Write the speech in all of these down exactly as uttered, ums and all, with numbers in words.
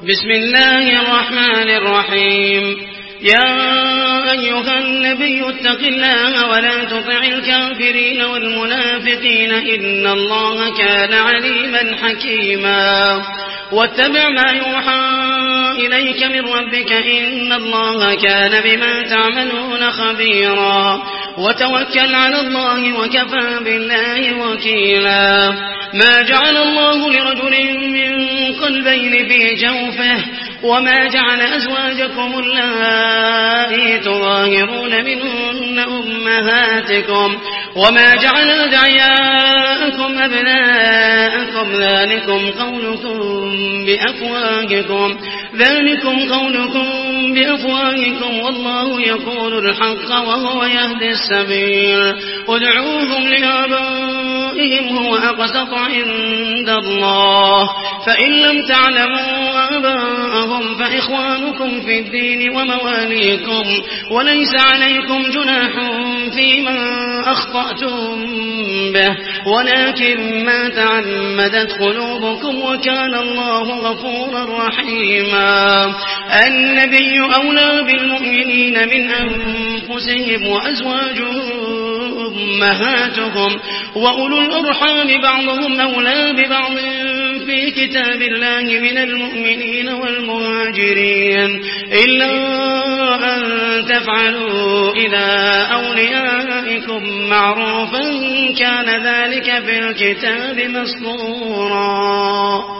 بسم الله الرحمن الرحيم. يا أيها النبي اتق الله ولا تطع الكافرين والمنافقين إن الله كان عليما حكيما. واتبع ما يوحى إليك من ربك إن الله كان بما تعملون خبيرا. وتوكل على الله وكفى بالله وكيلا. ما جعل الله لرجل من قلبين في جوفه وما جعل أزواجكم اللائي تظاهرون منهن أمهاتكم وما جعل أدعياءكم أبناءكم ذلكم قولكم بأفواهكم ذلكم قولكم بأفواهكم والله يقول الحق وهو يهدي السبيل. ادعوهم لآبائهم هو أقسط عند الله فإن لم تعلموا آباءهم فإخوانكم في الدين ومواليكم وليس عليكم جناح فيما أخطأتم به ولكن ما تعمدت قلوبكم وكان الله غفورا رحيما. النبي أولى بالمؤمنين من أنفسهم وأزواجهم أمهاتهم وأولو الأرحام بعضهم أولى ببعض في كتاب الله من المؤمنين والمهاجرين إلا أن تفعلوا إلى أوليائكم معروفا كان ذلك في الكتاب مسطورا.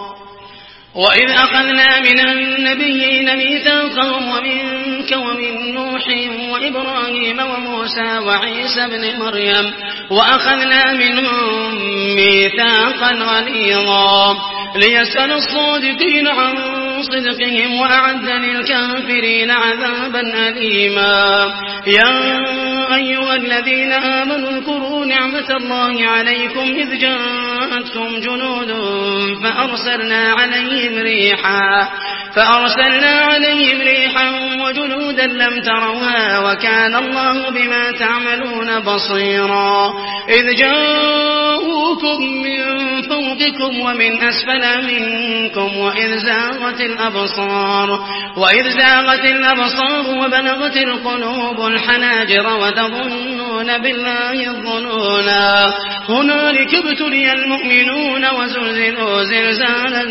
وإذ أخذنا من النبيين ميثاقهم ومنك ومن نوح وإبراهيم وموسى وعيسى بن مريم وأخذنا منهم ميثاقا غليظا ليسأل الصادقين عن صدقهم وأعد للكافرين عذابا أليما. يا أيها الذين آمنوا اذكروا نعمة الله عليكم إذ جاءتكم جنود فأرسلنا عليهم ريحا فأرسلنا عليهم ريحا وجنودا لم تروها وكان الله بما تعملون بصيرا. إذ جاءوكم من فوقكم ومن أسفل منكم وإذ زاغت الأبصار وإذ زاغت الأبصار وبلغت القلوب الحناجر وتظنون بالله الظنونا. هنالك ابتلي المؤمنون وزلزلوا زلزالا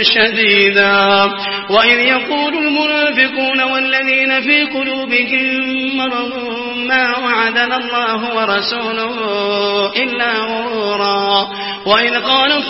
شديدا. وإذ يقول المنافقون والذين في قلوبهم مرض ما وعدنا الله ورسوله إلا غرورا. وإذ قالت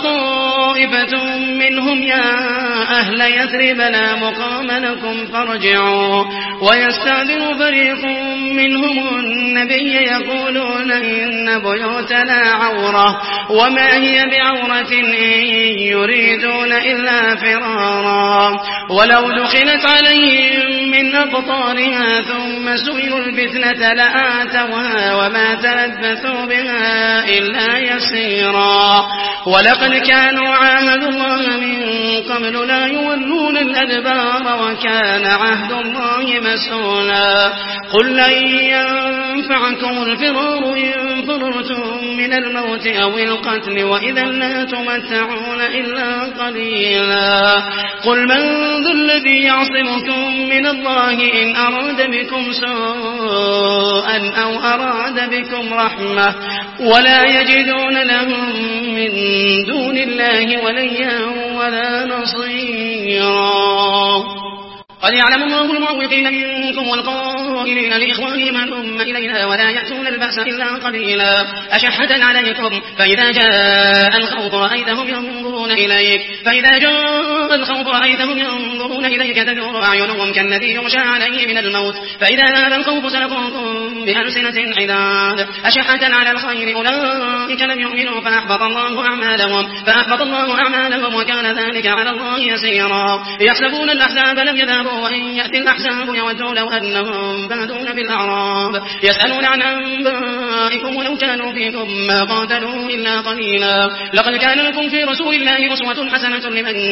طائفة منهم يا أهل يثرب لا مقام لكم فارجعوا ويستأذن فريق منهم النبي يقولون إن بيوتنا عورة وما هي بعورة إن يريدون إلا فرارا. ولو دخلت عليهم من أقطارها ثم سئلوا الفتنة لآتوها وما تلبثوا بها إلا يسيرا. ولقد كانوا عاهدوا الله من قبل لا يولون الأدبار وكان عهد الله مسؤولا. قل لن ينفعكم الفرار إن فررتم من الموت أو القتل وإذا لا تمتعون إلا قليلا. قل من ذا الذي يعصمكم من الله إن أراد بكم سوءا أو أراد بكم رحمة ولا يجدون لهم من دون الله وليا ولا نصيرا. قد يعلم الله المعوقين منكم والقائلين لإخوانهم هلم إلينا ولا يأتون البأس إلا قليلا. أشحة عليكم فإذا جاء الخوف رأيتهم ينظرون إليك فإذا جاء الخوف رأيتهم ينظرون إليك تدور أعينهم كالذي يغشى عليه من الموت فإذا ذهب الخوف سلقوكم بألسنة حداد. أشحة على الخير أولئك لم يؤمنوا فأحبط الله أعمالهم فأحبط الله أعمالهم وكان ذلك على الله يسيرا. يحسبون الأحزاب لم يذهبوا وإن يأتي الأحزاب يودوا لو أنهم بادون بالأعراب يسألون عن أنبائكم ولو كانوا فيكم ما قاتلوا إلا قليلا. لقد كان لكم في رسول الله أسوة حسنة لمن كان يرجو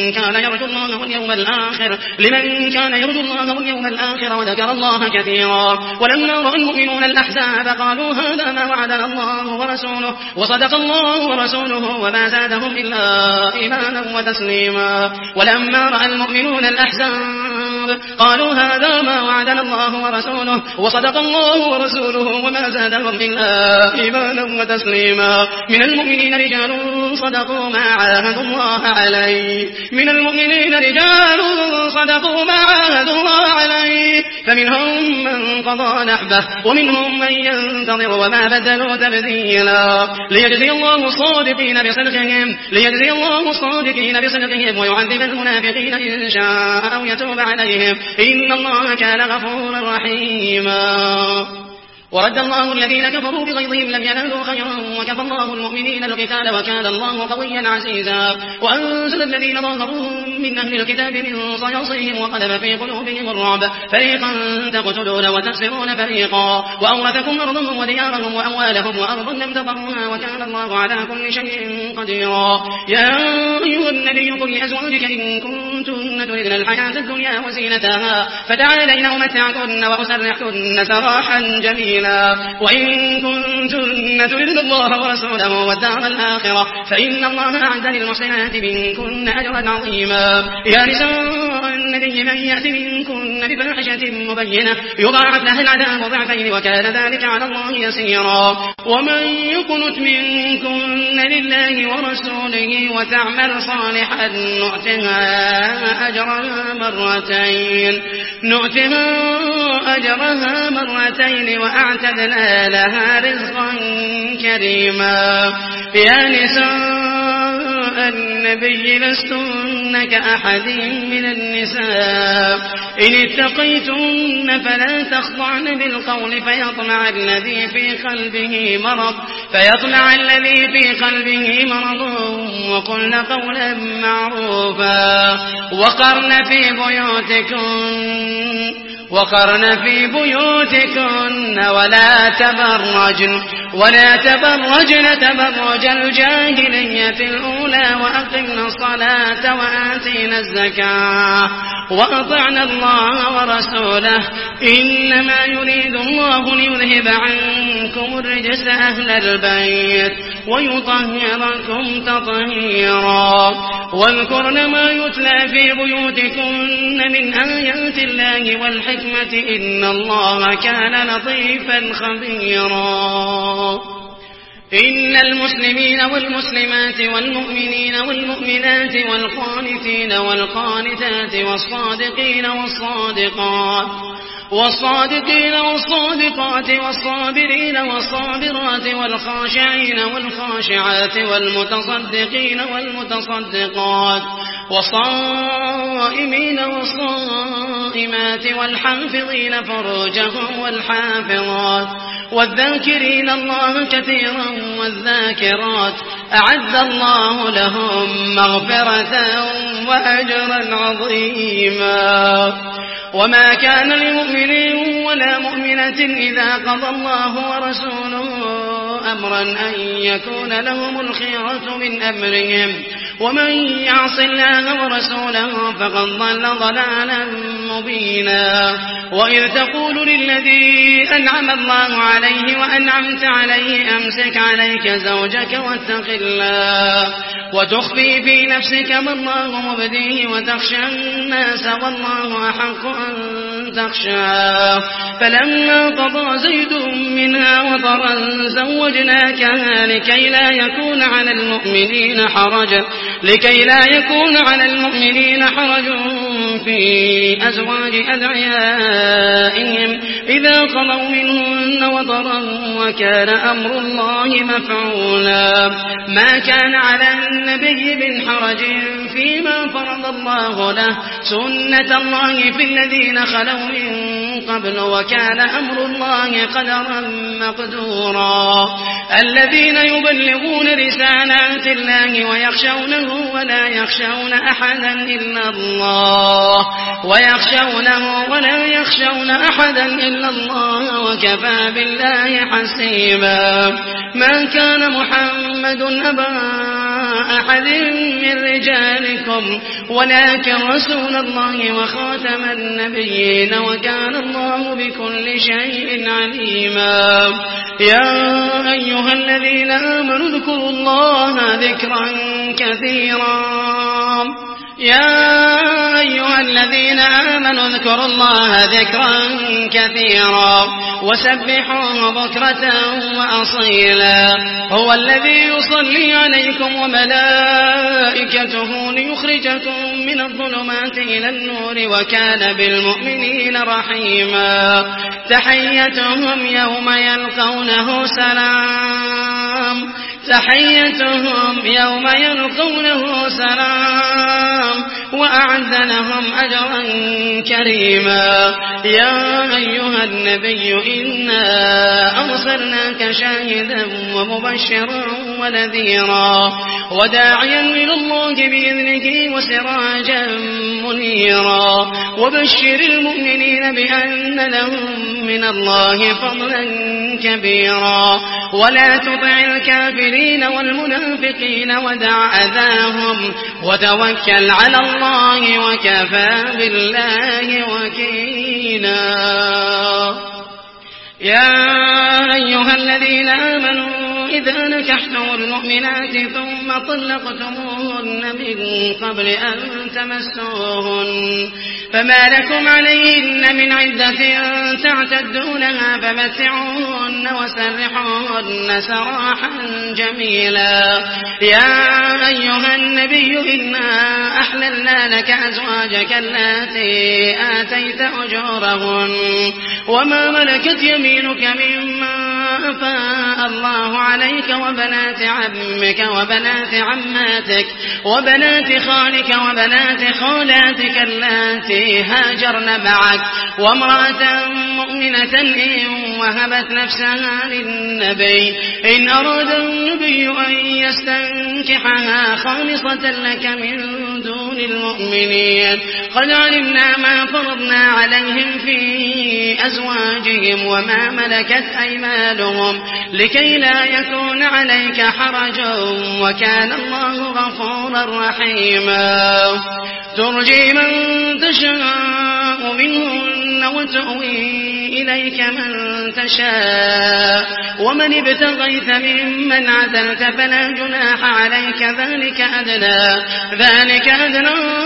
يرجو الله واليوم الآخر لمن كان يرجو الله واليوم الآخر وذكر الله كثيرا. ولما رأى المؤمنون الأحزاب قالوا هذا ما وعدنا الله ورسوله وصدق الله ورسوله وما زادهم إلا إيمانا وتسليما. ولما رأى المؤمنون الأحزاب قالوا هذا ما وعدنا الله ورسوله وصدق الله ورسوله وما زادهم إلا إيمانا وتسليما. من المؤمنين رجال صدقوا ما عاهدوا الله عليه من المؤمنين رجال صدقوا ما عاهدوا الله عليه فمنهم من قضى نحبه ومنهم من ينتظر وما بدلوا تبديلا. ليجزي الله الصادقين بصدقهم ليجزي الله الصادقين بصدقهم ويعذب المنافقين إن شاء أو يتوب عليهم إن الله كان غفورا رحيما. ورد الله الذين كفروا بغيظهم لم ينالوا خيرا وكفى الله المؤمنين القتال وكان الله قويا عزيزا. وأنزل الذين ظاهروهم من أهل الكتاب من صياصيهم وقذف في قلوبهم الرعب فريقا تقتلون وتسرون فريقا وأورثكم أرضهم وديارهم وأموالهم وأرضا لم تطروها وكان الله على كل شيء قديرا. يا أيها النبي قل لأزواجك إن كنتن تردن الحياة الدنيا وزينتها فتعالين أمتعكن وأسرحكن سراحا جميلا. وإن كنتن تردن الله ورسوله والدار الآخرة فإن الله أعد للمحسنات منكن أجرا عظيما. يا نساء النبي من يأت منكن بفاحشة مبينة يضاعف لها العذاب ضعفين وكان ذلك على الله يسيرا. ومن يقنت منكن لله ورسوله وتعمل صالحا نؤتها أجرها مرتين نؤتها أجرها مرتين وأعتدنا لها رزقا كريما. يا نساء النبي لستن كأحد من النساء إن اتقيتن فلا تخضعن بالقول فيطمع الذي في قلبه مرض فيطمع الذي في قلبه مرض وقلن قولا معروفا. وقرن في بيوتكن وقرن في بيوتكن ولا تبرجن ولا تبرجن تبرج الجاهلية الأولى وأقمنا الصلاة وآتينا الزكاة وأطعنا الله ورسوله إنما يريد الله ليذهب عنكم الرجس أهل البيت ويطهركم تطهيرا. واذكرن ما يتلى في بيوتكن من آيات الله والحكمة إن الله كان لطيفا خبيرا. إن المسلمين والمسلمات والمؤمنين والمؤمنات والقانتين والقانتات والصادقين والصادقات والصادقين والصادقات والصابرين والصابرات والخاشعين والخاشعات والمتصدقين والمتصدقات والصائمين والصائمات والحافظين فروجهم والحافظات والذاكرين الله كثيرا والذاكرات أعد الله لهم مغفرة وأجرا عظيما. وما كان لمؤمن ولا مؤمنة إذا قضى الله ورسوله أمرا أن يكون لهم الخيرة من أمرهم ومن يعص الله ورسوله فقد ضل ضلالا مبينا. وإذ تقول للذي أنعم الله عليه وأنعمت عليه أمسك عليك زوجك واتق الله وتخفي في نفسك ما الله مبديه وتخشى الناس والله أحق أن تخشاه. فلما قضى زيد منها وطرا زوجناكها لكي لا يكون على المؤمنين حرج لكي لا يكون على المؤمنين حرج في أزواج أدعيائهم إذا قضوا منهن وطرا وكان أمر الله مفعولا. ما كان على النبي من حرج فيما فرض الله له سنة الله في الذين خلوا من قبل وكان أمر الله قدرا مقدورا. الذين يبلغون رسالات الله ويخشونه ولا يخشون أحدا إلا الله ويخشونه ولا يخشون أحدا إلا الله وكفى بالله حسيبا. ما كان محمد أبا أحد من رجالكم ولكن رسول الله وخاتم النبيين وكان الله بكل شيء عليما. يا أيها الذين آمنوا اذكروا الله ذكرا كثيرا يا أيها الذين آمنوا اذكروا الله ذكرا كثيرا وسبحوه بكرة وأصيلا. هو الذي يصلي عليكم وملائكته ليخرجكم من الظلمات إلى النور وكان بالمؤمنين رحيما. تحيتهم يوم يلقونه سلام تحيتهم يوم يلقونه سلام وأعد لهم أجرا كريما. يا أيها النبي إنا أرسلناك شاهدا ومبشرا ونذيرا وداعيا إلى الله بإذنه وسراجا منيرا. وبشر المؤمنين بأن لهم من الله فضلا كبيرا. ولا تطع الكافرين والمنافقين ودع أذاهم وتوكل على الله وكفى بالله وكيلا. يا أيها الذين آمنوا إذا نكحتم المؤمنات ثم طلقتموهن من قبل أن تمسوهن فما لكم عليهن من عدة تعتدونها فمتعوهن وسرحوهن سراحا جميلا. يا أيها النبي إنا أحللنا لك أزواجك اللاتي آتيت أجورهن وما ملكت يمينك مما أفاء الله عليك وبنات عمك وبنات عماتك وبنات خالك وبنات خالاتك اللاتي هاجرن معك وامرأة مؤمنة إن وهبت نفسها للنبي إن أراد النبي أن يستنكحها خالصة لك من دون المؤمنين. قد علمنا ما فرضنا عليهم في أزواجهم وما ملكت أيمانهم لكي لا يكون عليك حرج وكان الله غفورا رحيما. ترجي من تشاء منهن وتؤوي إليك من تشاء ومن ابتغيت ممن عدلت فلا جناح عليك ذلك أدنى ذلك أدنى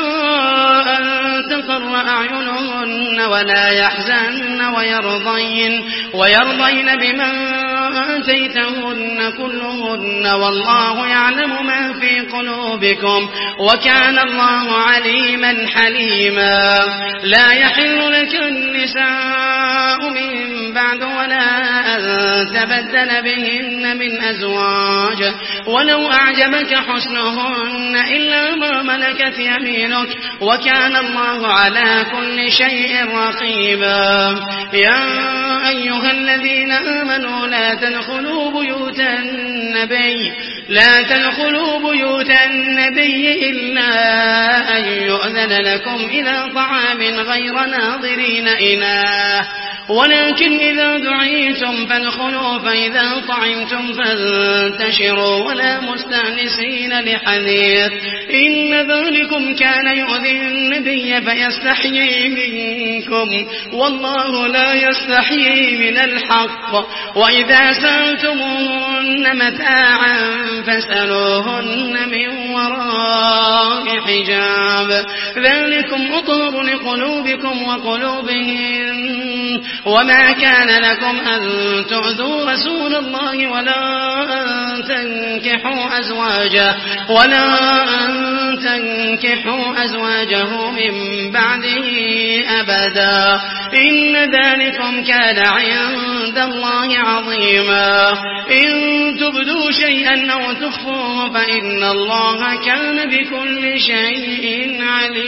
أن تقر أعينهن ولا يحزن ويرضين ويرضين بما آتيتهن كلهن والله يعلم ما في قلوبكم وكان الله عليما حليما. لا يحل لك النساء من بعد ولا أن تبدل بهن من أزواج ولو أعجبك حسنهن إلا ما ملكت يمينك وكان الله على كل شيء رقيبا. يا أيها الذين آمنوا لا تدخلوا بيوت النبي لا تدخلوا بيوت النبي إلا أن يؤذن لكم إلى طعام غير ناظرين إناه ولكن إذا دعيتم فادخلوا فإذا طعمتم فانتشروا ولا مستأنسين لحديث إن ذلكم كان يؤذي النبي فيستحيي منكم والله لا يستحيي من الحق. وإذا سألتموهن متاعا فاسألوهن من وراء حجاب ذلكم أطهر لقلوبكم وقلوبهم. وما كان لكم أن تؤذوا رسول الله ولا أن تنكحوا أزواجه ولا أن تنكحوا أزواجه من بعده أبدا إن ذلكم كان عند الله عظيما. إن تبدوا شيئا أو تخفوه فإن الله كان بكل شيء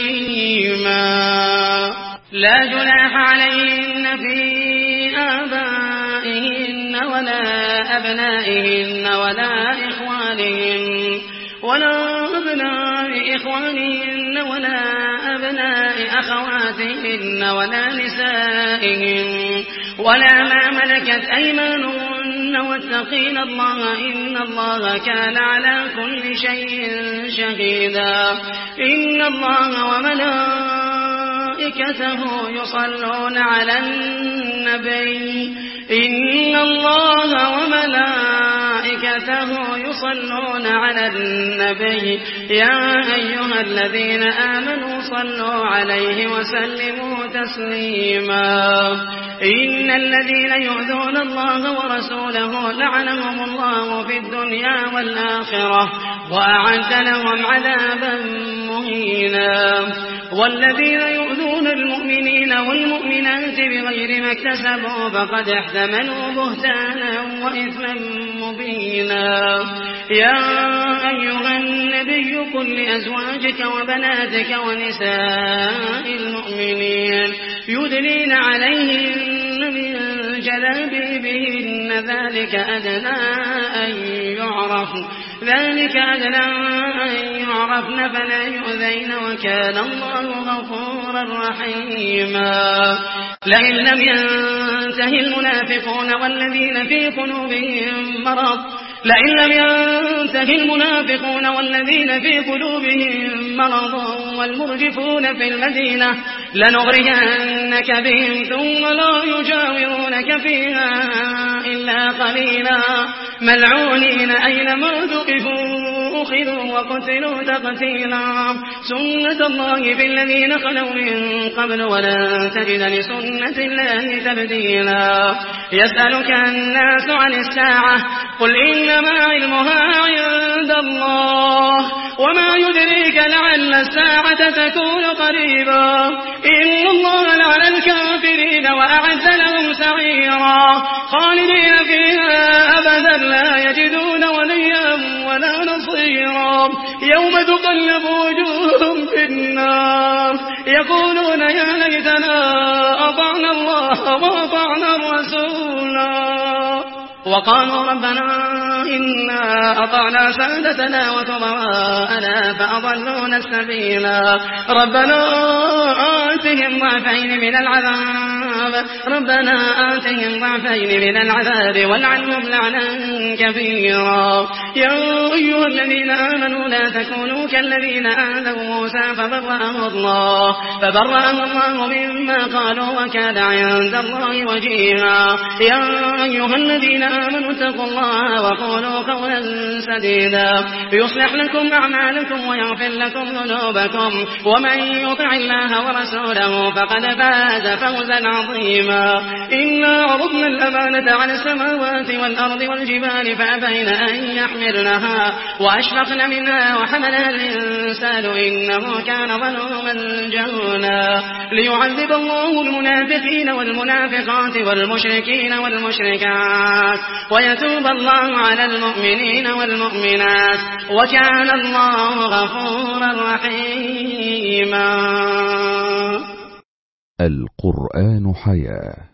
عليما. لا جناح عليهن في آبائهن ولا أبنائهن ولا إخوانهن ولا أبناء إخوانهن ولا أبناء أبناء أخواتهن ولا نسائهن ولا ما ملكت أيمانهن واتقين الله إن الله كان على كل شيء شهيدا. إن الله وملائكته يصلون على النبي إن الله وملائكته يصلون على النبي يا أيها الذين آمنوا صلوا عليه وسلموا تسليما. إن الذين يؤذون الله ورسوله لعنهم الله في الدنيا والآخرة وأعد لهم عذابا مهينا. والذين يؤذون المؤمنين والمؤمنات بغير ما اكتسبوا فقد احتملوا بهتانا وإثما مبينا. يا أيها النبي قل لأزواجك وبناتك ونساء المؤمنين يدنين عليهن من جلابيبهن ذلك أدنى أن يعرف ذلك أدنى أن يعرفن فلا يؤذين وكان الله غفورا رحيما. لئن لم ينتهي المنافقون والذين في قلوبهم مرض لئن لم ينتهي المنافقون والذين في قلوبهم مرض والمرجفون في المدينة لنغرينك بهم ثم لا يجاورونك فيها إلا قليلا ملعونين أينما ثقفوا أخذوا وقتلوا تقتيلا. سنة الله في الذين خلوا من قبل ولن تجد لسنة الله تبديلا. يسألك الناس عن الساعة قل إنما علمها عند الله وما يدريك لعل الساعة تكون قريبا. إن الله لعن الكافرين وأعد لهم سعيرا خالدين فيها أبدا لا يجدون وليا ولا نصيرا. يوم تقلب وجوههم في النار يقولون يا ليتنا أطعنا الله وأطعنا الرسولا وقالوا ربنا إنا أطعنا سادتنا وكبراءنا فأضلونا السبيلا. ربنا آتهم ضعفين من العذاب ربنا آتهم ضعفين من العذاب والعنهم لعنا كبيرا. يا أيها الذين آمنوا لا تكونوا كالذين آذوا موسى فبرأه الله فبرأه الله مما قالوا وكان عند الله وجيها. يا أيها الذين آمنوا اتقوا الله وقولوا قولا سديدا يصلح لكم أعمالكم ويغفر لكم ذنوبكم ومن يطع الله ورسوله فقد فاز فوزا عظيما. إنا عرضنا الأمانة على السماوات والأرض والجبال فأبين أن يحملنها وأشفقن منها وحملها الإنسان إنه كان ظلوما جهولا. ليعذب الله المنافقين والمنافقات والمشركين والمشركات ويتوب الله على المؤمنين والمؤمنات وكان الله غفورا رحيما. القرآن حياة.